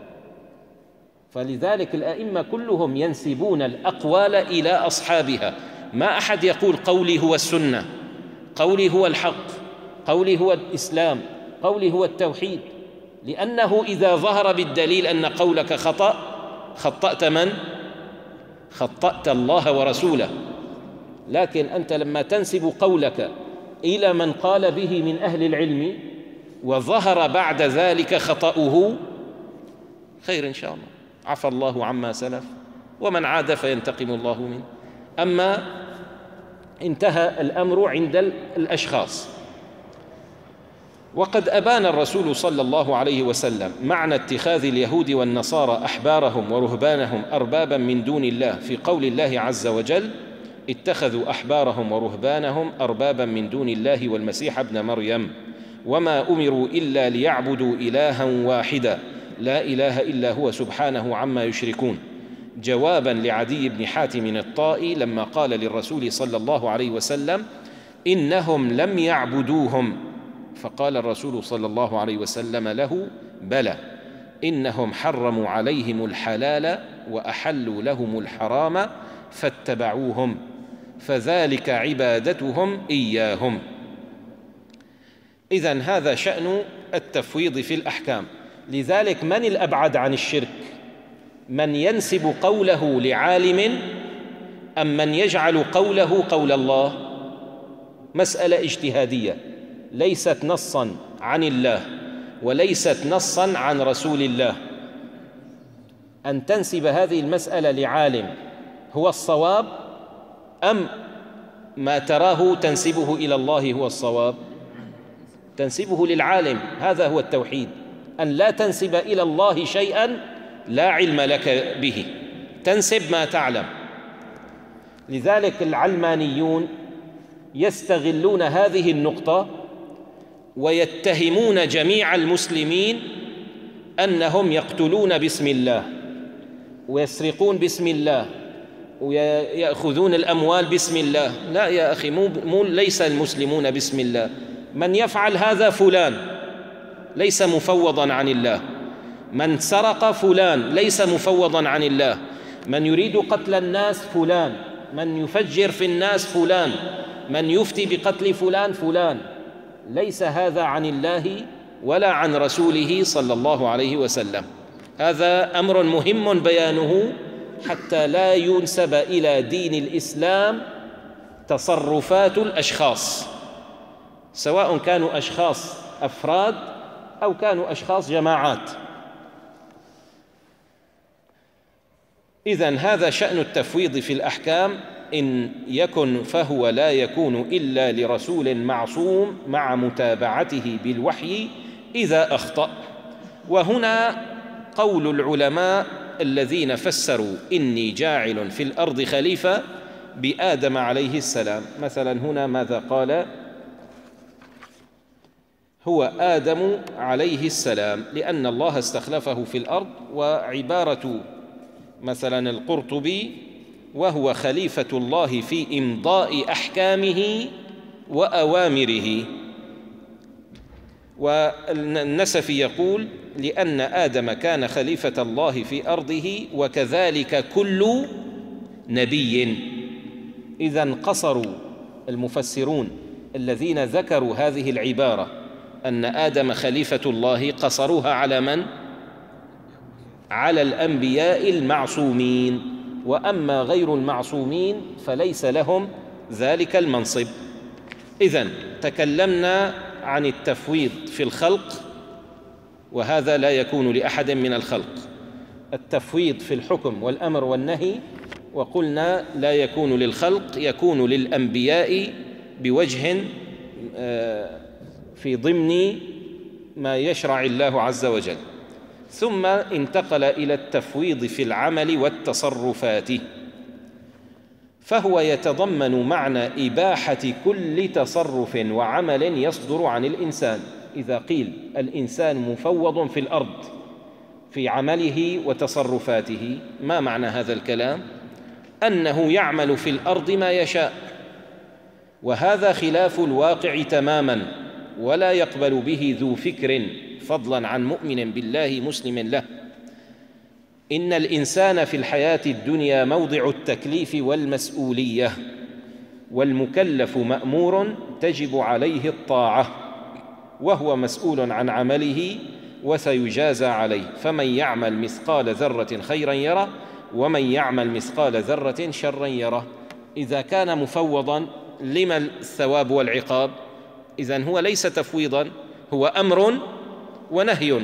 فلذلك الأئمة كلهم ينسبون الأقوال إلى أصحابها. ما أحد يقول قولي هو السنة، قولي هو الحق، قولي هو الإسلام، قولي هو التوحيد، لأنه إذا ظهر بالدليل أن قولك خطأ خطأت من؟ خطأت الله ورسوله. لكن أنت لما تنسب قولك إلى من قال به من أهل العلم وظهر بعد ذلك خطأه، خير إن شاء الله، عفى الله عما سلف، ومن عاد فينتقم الله منه. أما انتهى الأمر عند الأشخاص. وقد أبان الرسول صلى الله عليه وسلم معنى اتخاذ اليهود والنصارى أحبارهم ورهبانهم أربابا من دون الله في قول الله عز وجل: اتخذوا أحبارهم ورهبانهم أربابا من دون الله والمسيح ابن مريم وما أمروا إلا ليعبدوا إلها واحدا لا إله إلا هو سبحانه عما يشركون، جوابا لعدي بن حاتم الطائي لما قال للرسول صلى الله عليه وسلم: إنهم لم يعبدوهم، فقال الرسول صلى الله عليه وسلم له: بلى، إنهم حرموا عليهم الحلال وأحلوا لهم الحرام فاتبعوهم، فذلك عبادتهم إياهم. إذن هذا شأن التفويض في الأحكام. لذلك من الأبعد عن الشرك؟ من ينسب قوله لعالم أم من يجعل قوله قول الله؟ مسألة اجتهادية ليست نصا عن الله وليست نصا عن رسول الله. أن تنسب هذه المسألة لعالم هو الصواب، أم ما تراه تنسبه إلى الله هو الصواب؟ تنسبه للعالم، هذا هو التوحيد، أن لا تنسب إلى الله شيئا لا علم لك به، تنسب ما تعلم. لذلك العلمانيون يستغلون هذه النقطة ويتهمون جميع المسلمين أنهم يقتلون باسم الله ويسرقون باسم الله ويأخذون الأموال باسم الله. لا يا أخي، مو, مو ليس المسلمون باسم الله. من يفعل هذا فلان ليس مفوضا عن الله، من سرق فلان ليس مفوضا عن الله، من يريد قتل الناس فلان، من يفجر في الناس فلان، من يفتي بقتل فلان فلان. ليس هذا عن الله ولا عن رسوله صلى الله عليه وسلم. هذا أمر مهم بيانه حتى لا ينسب إلى دين الإسلام تصرفات الأشخاص، سواء كانوا أشخاص أفراد أو كانوا أشخاص جماعات. إذن هذا شأن التفويض في الأحكام، إن يكن فهو لا يكون إلا لرسول معصوم مع متابعته بالوحي إذا أخطأ. وهنا قول العلماء الذين فسروا إني جاعل في الأرض خليفة بآدم عليه السلام. مثلا هنا ماذا قال؟ هو آدم عليه السلام، لأن الله استخلفه في الأرض. وعبارة مثلا القرطبي: وهو خليفة الله في إمضاء أحكامه وأوامره. والنسفي يقول: لأن آدم كان خليفة الله في أرضه وكذلك كل نبي. إذن قصروا المفسرون الذين ذكروا هذه العبارة أن آدم خليفة الله، قصروها على من؟ على الأنبياء المعصومين، وأما غير المعصومين فليس لهم ذلك المنصب. إذن تكلمنا عن التفويض في الخلق، وهذا لا يكون لأحد من الخلق. التفويض في الحكم والأمر والنهي، وقلنا لا يكون للخلق، يكون للأنبياء بوجه في ضمن ما يشرع الله عز وجل. ثم انتقل إلى التفويض في العمل والتصرفات، فهو يتضمن معنى إباحة كل تصرف وعمل يصدر عن الإنسان. إذا قيل الإنسان مفوض في الأرض في عمله وتصرفاته، ما معنى هذا الكلام؟ أنه يعمل في الأرض ما يشاء، وهذا خلاف الواقع تماما، ولا يقبل به ذو فكر فضلا عن مؤمن بالله مسلم له. إن الإنسان في الحياة الدنيا موضع التكليف والمسؤولية، والمكلف مأمور تجب عليه الطاعة، وهو مسؤول عن عمله وسيجازى عليه. فمن يعمل مثقال ذرة خيرا يره، ومن يعمل مثقال ذرة شرا يره. إذا كان مفوضا لما الثواب والعقاب؟ إذن هو ليس تفويضا، هو أمر ونهي.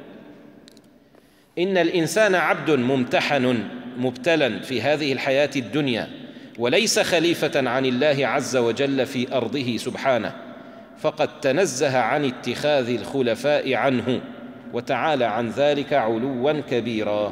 إن الإنسان عبد ممتحن مبتلى في هذه الحياة الدنيا، وليس خليفة عن الله عز وجل في أرضه سبحانه، فقد تنزه عن اتخاذ الخلفاء عنه وتعالى عن ذلك علوا كبيرا.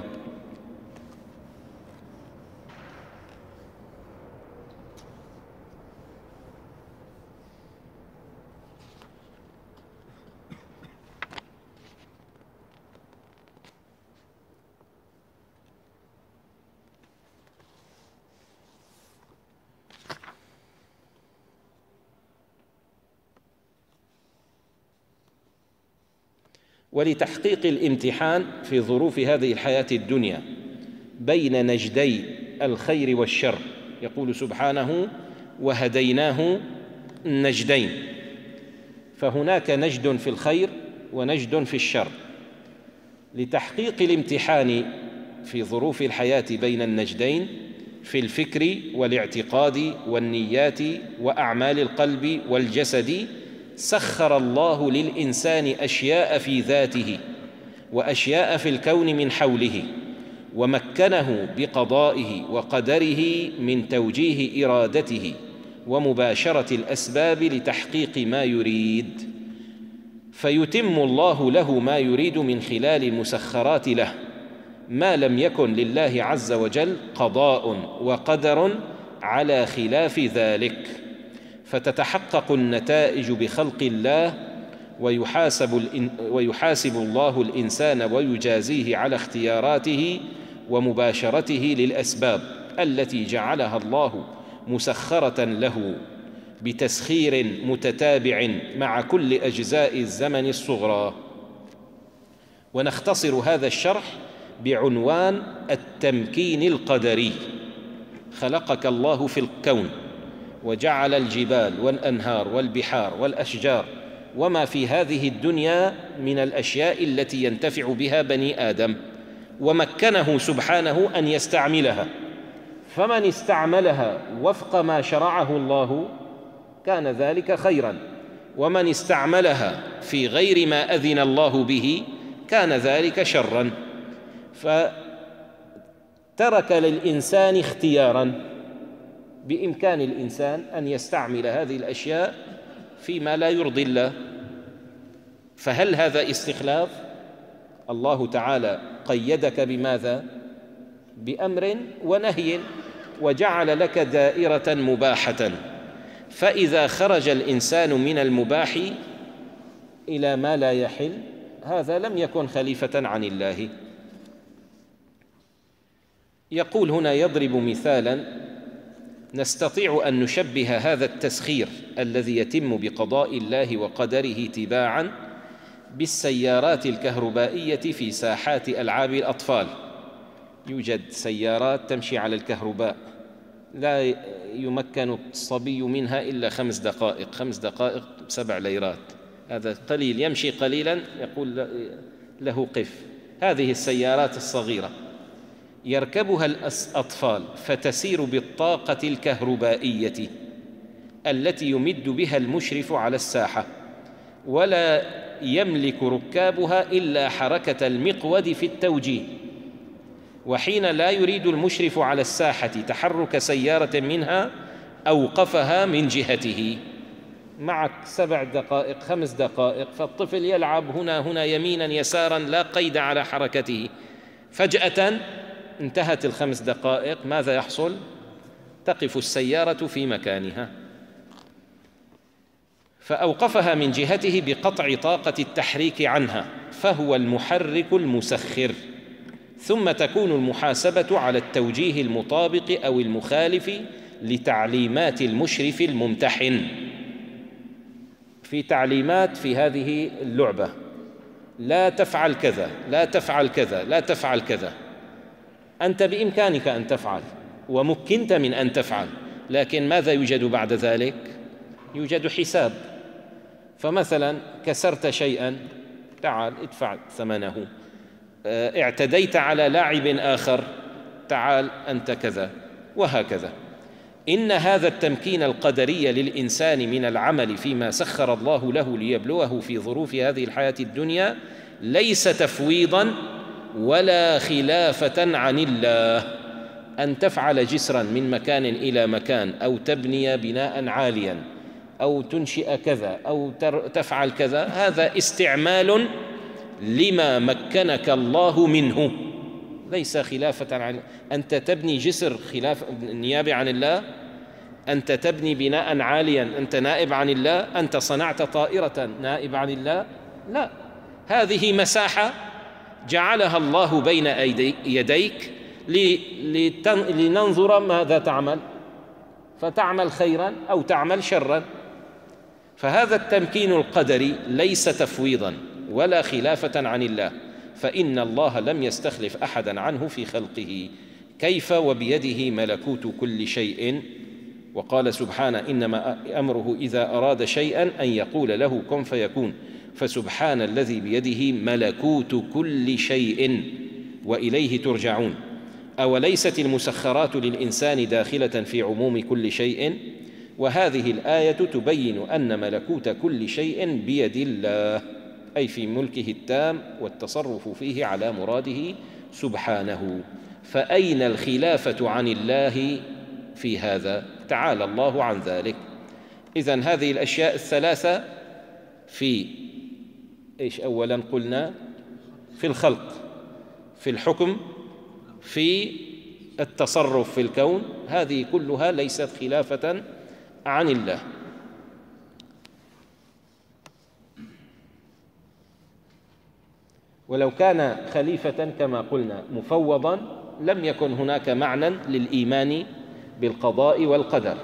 ولتحقيق الامتحان في ظروف هذه الحياة الدنيا بين نجدي الخير والشر، يقول سبحانه: وهديناه النجدين. فهناك نجد في الخير ونجد في الشر. لتحقيق الامتحان في ظروف الحياة بين النجدين في الفكر والاعتقاد والنيات وأعمال القلب والجسد، سخر الله للإنسان أشياء في ذاته وأشياء في الكون من حوله، ومكنه بقضائه وقدره من توجيه إرادته ومباشرة الأسباب لتحقيق ما يريد، فيتم الله له ما يريد من خلال المسخرات له، ما لم يكن لله عز وجل قضاء وقدر على خلاف ذلك، فتتحقق النتائج بخلق الله، ويحاسب, ويحاسب الله الإنسان ويجازيه على اختياراته ومباشرته للأسباب التي جعلها الله مسخرة له بتسخير متتابع مع كل أجزاء الزمن الصغرى. ونختصر هذا الشرح بعنوان التمكين القدري. خلقك الله في الكون وجعل الجبال والأنهار والبحار والأشجار وما في هذه الدنيا من الأشياء التي ينتفع بها بني آدم، ومكنه سبحانه أن يستعملها فمن استعملها وفق ما شرعه الله كان ذلك خيرا، ومن استعملها في غير ما أذن الله به كان ذلك شرا. فترك للإنسان اختيارا، بإمكان الإنسان أن يستعمل هذه الأشياء فيما لا يرضي الله. فهل هذا استخلاف؟ الله تعالى قيدك بماذا؟ بأمر ونهي، وجعل لك دائرة مباحة، فإذا خرج الإنسان من المباح إلى ما لا يحل هذا لم يكن خليفة عن الله. يقول هنا يضرب مثالا نستطيع أن نشبه هذا التسخير الذي يتم بقضاء الله وقدره تباعا بالسيارات الكهربائية في ساحات ألعاب الأطفال. يوجد سيارات تمشي على الكهرباء لا يمكن الصبي منها إلا خمس دقائق، خمس دقائق سبع ليرات، هذا قليل، يمشي قليلا يقول له قف. هذه السيارات الصغيرة يركبها الأطفال فتسير بالطاقة الكهربائية التي يمد بها المشرف على الساحة، ولا يملك ركابها إلا حركة المقود في التوجيه، وحين لا يريد المشرف على الساحة تحرك سيارة منها أوقفها من جهته. معك سبع دقائق خمس دقائق، فالطفل يلعب هنا هنا يمينا يسارا لا قيد على حركته، فجأة انتهت الخمس دقائق، ماذا يحصل؟ تقف السيارة في مكانها، فأوقفها من جهته بقطع طاقة التحريك عنها، فهو المحرك المسخر. ثم تكون المحاسبة على التوجيه المطابق أو المخالف لتعليمات المشرف الممتحن. في تعليمات في هذه اللعبة: لا تفعل كذا، لا تفعل كذا، لا تفعل كذا. أنت بإمكانك أن تفعل ومكنت من أن تفعل، لكن ماذا يوجد بعد ذلك؟ يوجد حساب. فمثلا كسرت شيئا، تعال ادفع ثمنه. اعتديت على لاعب آخر، تعال أنت كذا، وهكذا. إن هذا التمكين القدري للإنسان من العمل فيما سخر الله له ليبلوه في ظروف هذه الحياة الدنيا ليس تفويضا ولا خلافة عن الله. أن تفعل جسرا من مكان إلى مكان، أو تبني بناء عاليا، أو تنشئ كذا، أو تفعل كذا، هذا استعمال لما مكنك الله منه، ليس خلافة عن. أنت تبني جسر خلاف نيابة عن الله؟ أنت تبني بناء عاليا أنت نائب عن الله؟ أنت صنعت طائرة نائب عن الله؟ لا، هذه مساحة جعلها الله بين يديك لننظر ماذا تعمل، فتعمل خيرا أو تعمل شرا. فهذا التمكين القدري ليس تفويضا ولا خلافة عن الله، فإن الله لم يستخلف أحدا عنه في خلقه. كيف وبيده ملكوت كل شيء؟ وقال سبحانه: إنما أمره إذا أراد شيئا أن يقول له كن فيكون. فسبحان الذي بيده ملكوت كل شيء وإليه ترجعون. أوليست المسخرات للإنسان داخلة في عموم كل شيء؟ وهذه الآية تبين أن ملكوت كل شيء بيد الله، أي في ملكه التام والتصرف فيه على مراده سبحانه. فأين الخلافة عن الله في هذا؟ تعالى الله عن ذلك. إذن هذه الأشياء الثلاثة في إيش؟ أولا قلنا في الخلق، في الحكم، في التصرف في الكون، هذه كلها ليست خلافة عن الله. ولو كان خليفة كما قلنا مفوضا لم يكن هناك معنى للإيمان بالقضاء والقدر.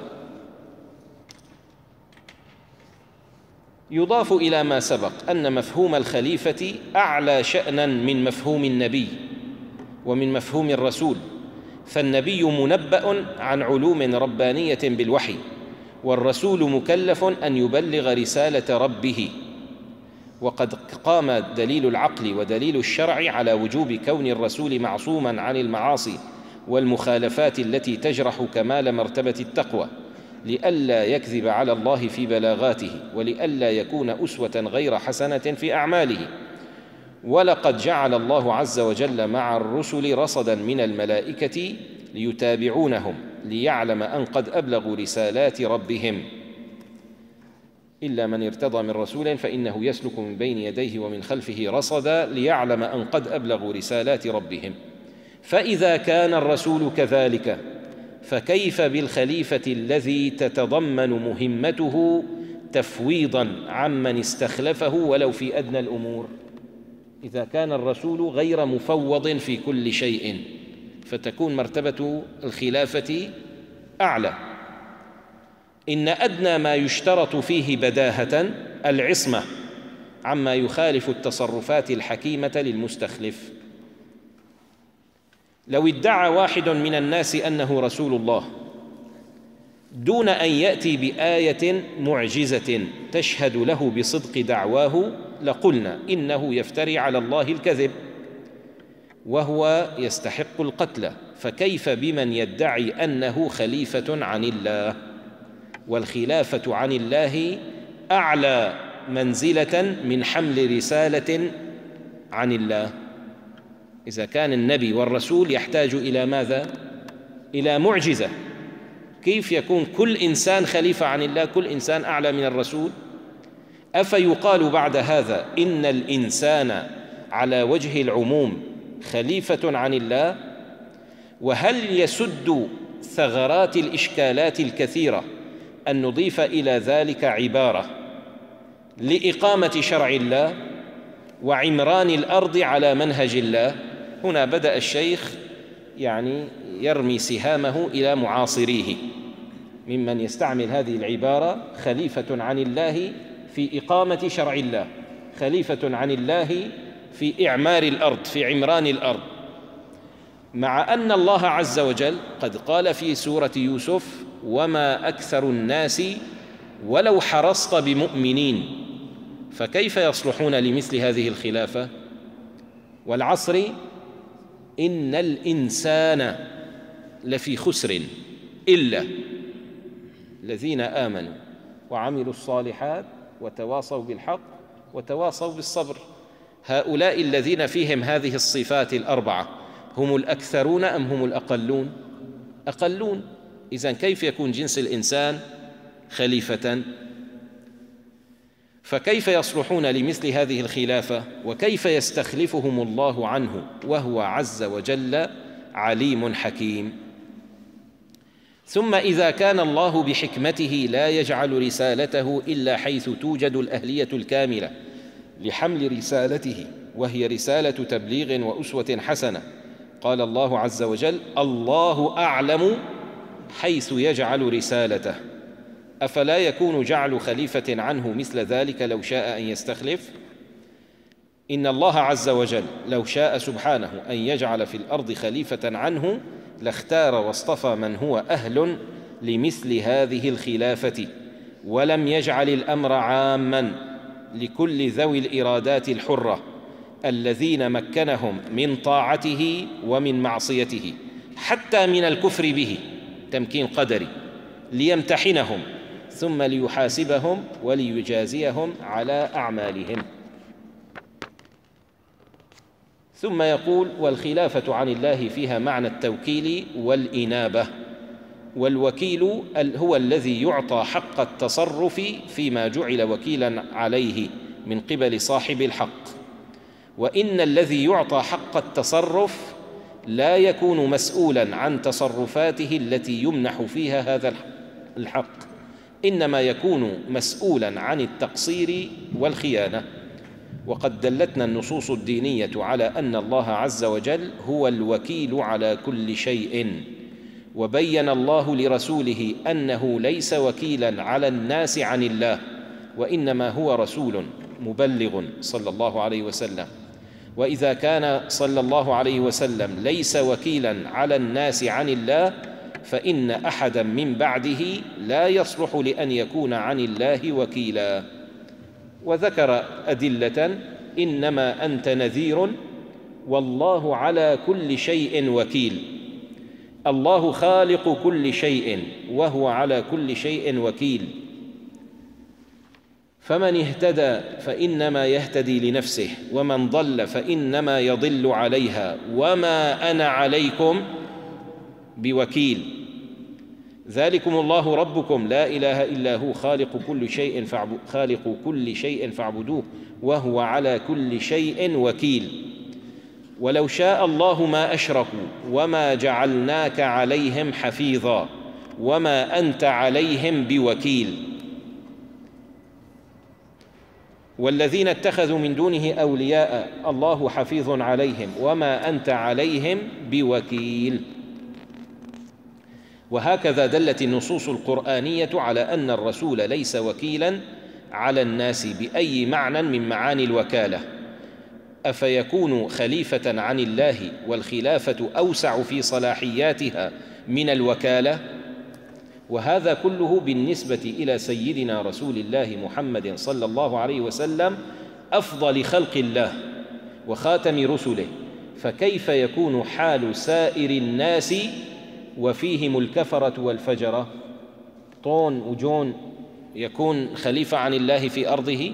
يضاف إلى ما سبق أن مفهوم الخليفة أعلى شأنا من مفهوم النبي ومن مفهوم الرسول، فالنبي منبأ عن علوم ربانية بالوحي، والرسول مكلف أن يبلغ رسالة ربه. وقد قام دليل العقل ودليل الشرع على وجوب كون الرسول معصوما عن المعاصي والمخالفات التي تجرح كمال مرتبة التقوى، لئلا يكذب على الله في بلاغاته، ولئلا يكون أسوة غير حسنة في أعماله. ولقد جعل الله عز وجل مع الرسل رصدا من الملائكة ليتابعونهم، ليعلم أن قد أبلغوا رسالات ربهم. إلا من ارتضى من رسول فإنه يسلك من بين يديه ومن خلفه رصدا ليعلم أن قد أبلغوا رسالات ربهم. فإذا كان الرسول كذلك، فكيف بالخليفة الذي تتضمن مهمته تفويضا عمن استخلفه ولو في أدنى الأمور؟ إذا كان الرسول غير مفوض في كل شيء، فتكون مرتبة الخلافة أعلى. إن أدنى ما يشترط فيه بداهة العصمة عما يخالف التصرفات الحكيمة للمستخلف. لو ادعى واحد من الناس أنه رسول الله دون أن يأتي بآية معجزة تشهد له بصدق دعواه، لقلنا إنه يفتري على الله الكذب وهو يستحق القتل. فكيف بمن يدعي أنه خليفة عن الله؟ والخلافة عن الله أعلى منزلة من حمل رسالة عن الله. إذا كان النبي والرسول يحتاج إلى ماذا؟ إلى معجزة، كيف يكون كل إنسان خليفة عن الله؟ كل إنسان أعلى من الرسول؟ أفيقال بعد هذا إن الإنسان على وجه العموم خليفة عن الله؟ وهل يسد ثغرات الإشكالات الكثيرة أن نضيف إلى ذلك عبارة لإقامة شرع الله وعمران الأرض على منهج الله؟ هنا بدأ الشيخ يعني يرمي سهامه إلى معاصريه ممن يستعمل هذه العبارة: خليفة عن الله في إقامة شرع الله، خليفة عن الله في إعمار الأرض، في عمران الأرض، مع أن الله عز وجل قد قال في سورة يوسف: وما أكثر الناس ولو حرصت بمؤمنين. فكيف يصلحون لمثل هذه الخلافة؟ والعصر إن الإنسان لفي خسر إلا الذين آمنوا وعملوا الصالحات وتواصوا بالحق وتواصوا بالصبر. هؤلاء الذين فيهم هذه الصفات الأربعة هم الأكثرون أم هم الأقلون؟ أقلون. إذن كيف يكون جنس الإنسان خليفة؟ فكيف يصلحون لمثل هذه الخلافة؟ وكيف يستخلفهم الله عنه وهو عز وجل عليم حكيم؟ ثم إذا كان الله بحكمته لا يجعل رسالته إلا حيث توجد الأهلية الكاملة لحمل رسالته، وهي رسالة تبليغ وأسوة حسنة، قال الله عز وجل: الله أعلم حيث يجعل رسالته. أفلا يكون جعل خليفة عنه مثل ذلك لو شاء أن يستخلف؟ إن الله عز وجل لو شاء سبحانه أن يجعل في الأرض خليفة عنه لاختار واصطفى من هو أهل لمثل هذه الخلافة، ولم يجعل الأمر عاماً لكل ذوي الإرادات الحرة الذين مكنهم من طاعته ومن معصيته، حتى من الكفر به تمكين قدري، ليمتحنهم ثم ليحاسبهم وليجازيهم على أعمالهم. ثم يقول: والخلافة عن الله فيها معنى التوكيل والإنابة. والوكيل هو الذي يعطى حق التصرف فيما جعل وكيلا عليه من قبل صاحب الحق، وإن الذي يعطى حق التصرف لا يكون مسؤولا عن تصرفاته التي يمنح فيها هذا الحق، إنما يكون مسؤولا عن التقصير والخيانة. وقد دلتنا النصوص الدينية على أن الله عز وجل هو الوكيل على كل شيء، وبين الله لرسوله أنه ليس وكيلا على الناس عن الله، وإنما هو رسول مبلغ صلى الله عليه وسلم. وإذا كان صلى الله عليه وسلم ليس وكيلا على الناس عن الله، فإن أحدا من بعده لا يصلح لأن يكون عن الله وكيلا. وذكر أدلة: إنما أنت نذير والله على كل شيء وكيل. الله خالق كل شيء وهو على كل شيء وكيل، فمن اهتدى فإنما يهتدي لنفسه، ومن ضل فإنما يضل عليها، وما أنا عليكم بوكيل. ذلكم الله ربكم لا إله إلا هو خالق كل شيء خالق كل شيء فاعبدوه وهو على كل شيء وكيل. ولو شاء الله ما أشركوا وما جعلناك عليهم حفيظا وما أنت عليهم بوكيل. والذين اتخذوا من دونه أولياء الله حفيظ عليهم وما أنت عليهم بوكيل. وهكذا دلت النصوص القرآنية على أن الرسول ليس وكيلا على الناس بأي معنى من معاني الوكالة. أفيكون خليفة عن الله والخلافة أوسع في صلاحياتها من الوكالة؟ وهذا كله بالنسبة إلى سيدنا رسول الله محمد صلى الله عليه وسلم أفضل خلق الله وخاتم رسله، فكيف يكون حال سائر الناس وفيهم الكفرة والفجرة؟ طون وجون يكون خليفة عن الله في أرضه؟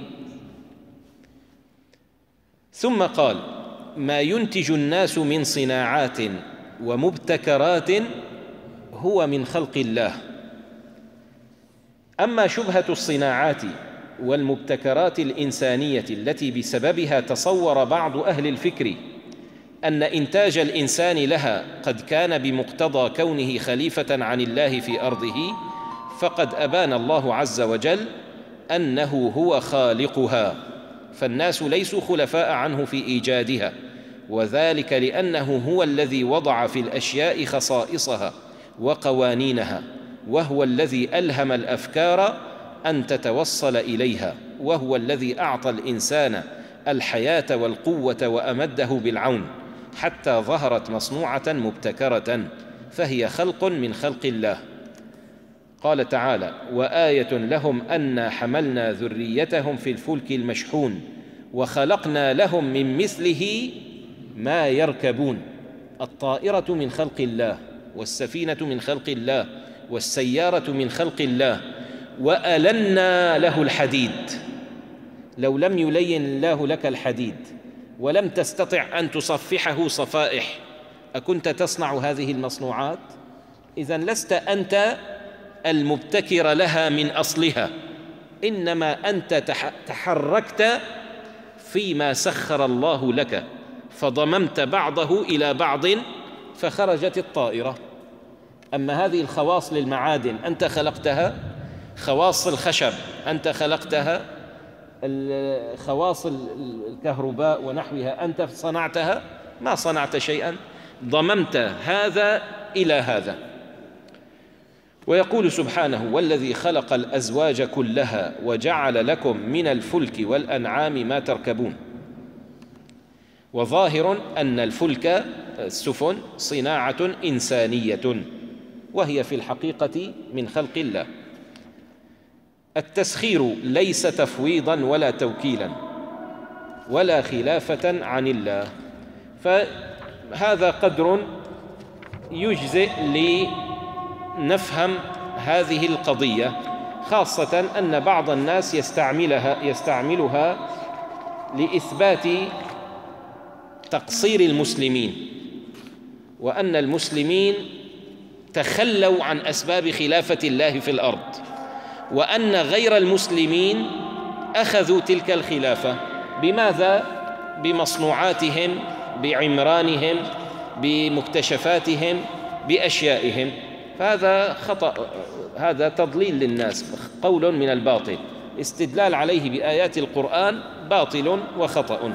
ثم قال: ما ينتج الناس من صناعات ومبتكرات هو من خلق الله. أما شبهة الصناعات والمبتكرات الإنسانية التي بسببها تصور بعض أهل الفكر أن إنتاج الإنسان لها قد كان بمقتضى كونه خليفة عن الله في أرضه، فقد أبان الله عز وجل أنه هو خالقها، فالناس ليسوا خلفاء عنه في إيجادها، وذلك لأنه هو الذي وضع في الأشياء خصائصها وقوانينها، وهو الذي ألهم الأفكار أن تتوصل إليها، وهو الذي أعطى الإنسان الحياة والقوة وأمده بالعون حتى ظهرت مصنوعة مبتكرة، فهي خلق من خلق الله. قال تعالى: وآية لهم أنا حملنا ذريتهم في الفلك المشحون وخلقنا لهم من مثله ما يركبون. الطائرة من خلق الله، والسفينة من خلق الله، والسيارة من خلق الله. وألنا له الحديد. لو لم يلين الله لك الحديد ولم تستطع أن تصفحه صفائح، أكنت تصنع هذه المصنوعات؟ إذن لست أنت المبتكر لها من أصلها، إنما أنت تحركت فيما سخر الله لك، فضممت بعضه إلى بعض فخرجت الطائرة. أما هذه الخواص للمعادن أنت خلقتها، خواص الخشب أنت خلقتها، خواص الكهرباء ونحوها أنت صنعتها؟ ما صنعت شيئا، ضممت هذا إلى هذا. ويقول سبحانه: والذي خلق الأزواج كلها وجعل لكم من الفلك والأنعام ما تركبون. وظاهر أن الفلك السفن صناعة إنسانية، وهي في الحقيقة من خلق الله. التسخير ليس تفويضا ولا توكيلا ولا خلافة عن الله، فهذا قدر يجزئ لنفهم هذه القضية، خاصة أن بعض الناس يستعملها يستعملها لإثبات تقصير المسلمين، وأن المسلمين تخلوا عن أسباب خلافة الله في الأرض، وأن غير المسلمين أخذوا تلك الخلافة. بماذا؟ بمصنوعاتهم، بعمرانهم، بمكتشفاتهم، بأشيائهم. فهذا خطأ، هذا تضليل للناس، قول من الباطل، استدلال عليه بآيات القرآن باطل وخطأ.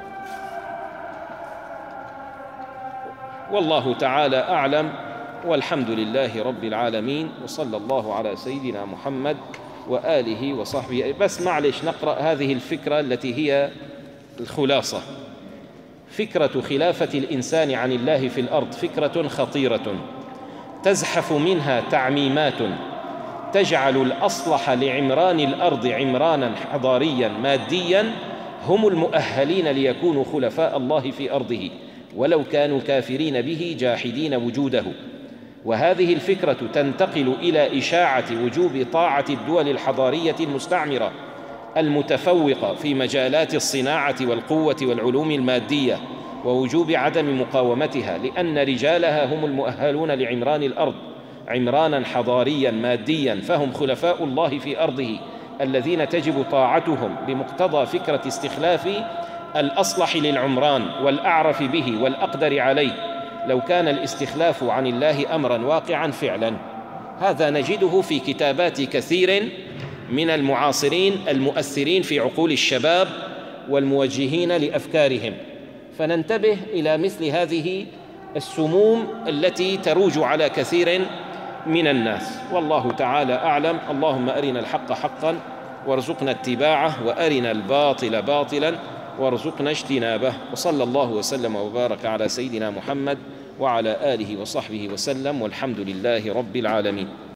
والله تعالى أعلم، والحمد لله رب العالمين، وصلى الله على سيدنا محمد وآله وصحبه. بس معلش نقرأ هذه الفكرة التي هي الخلاصة. فكرة خلافة الإنسان عن الله في الأرض فكرة خطيرة تزحف منها تعميمات تجعل الأصلح لعمران الأرض عمرانا حضاريا ماديا هم المؤهلين ليكونوا خلفاء الله في أرضه، ولو كانوا كافرين به جاحدين وجوده. وهذه الفكرة تنتقل إلى إشاعة وجوب طاعة الدول الحضارية المستعمرة المتفوقة في مجالات الصناعة والقوة والعلوم المادية، ووجوب عدم مقاومتها، لأن رجالها هم المؤهلون لعمران الأرض عمرانا حضاريا ماديا، فهم خلفاء الله في أرضه الذين تجب طاعتهم بمقتضى فكرة استخلاف الأصلح للعمران والأعرف به والأقدر عليه، لو كان الاستخلاف عن الله أمرا واقعا فعلا. هذا نجده في كتابات كثير من المعاصرين المؤثرين في عقول الشباب والموجهين لأفكارهم، فننتبه إلى مثل هذه السموم التي تروج على كثير من الناس. والله تعالى أعلم. اللهم أرنا الحق حقا وارزقنا اتباعه، وأرنا الباطل باطلا وارزقنا اجتنابه. وصلى الله وسلم وبارك على سيدنا محمد وعلى آله وصحبه وسلم، والحمد لله رب العالمين.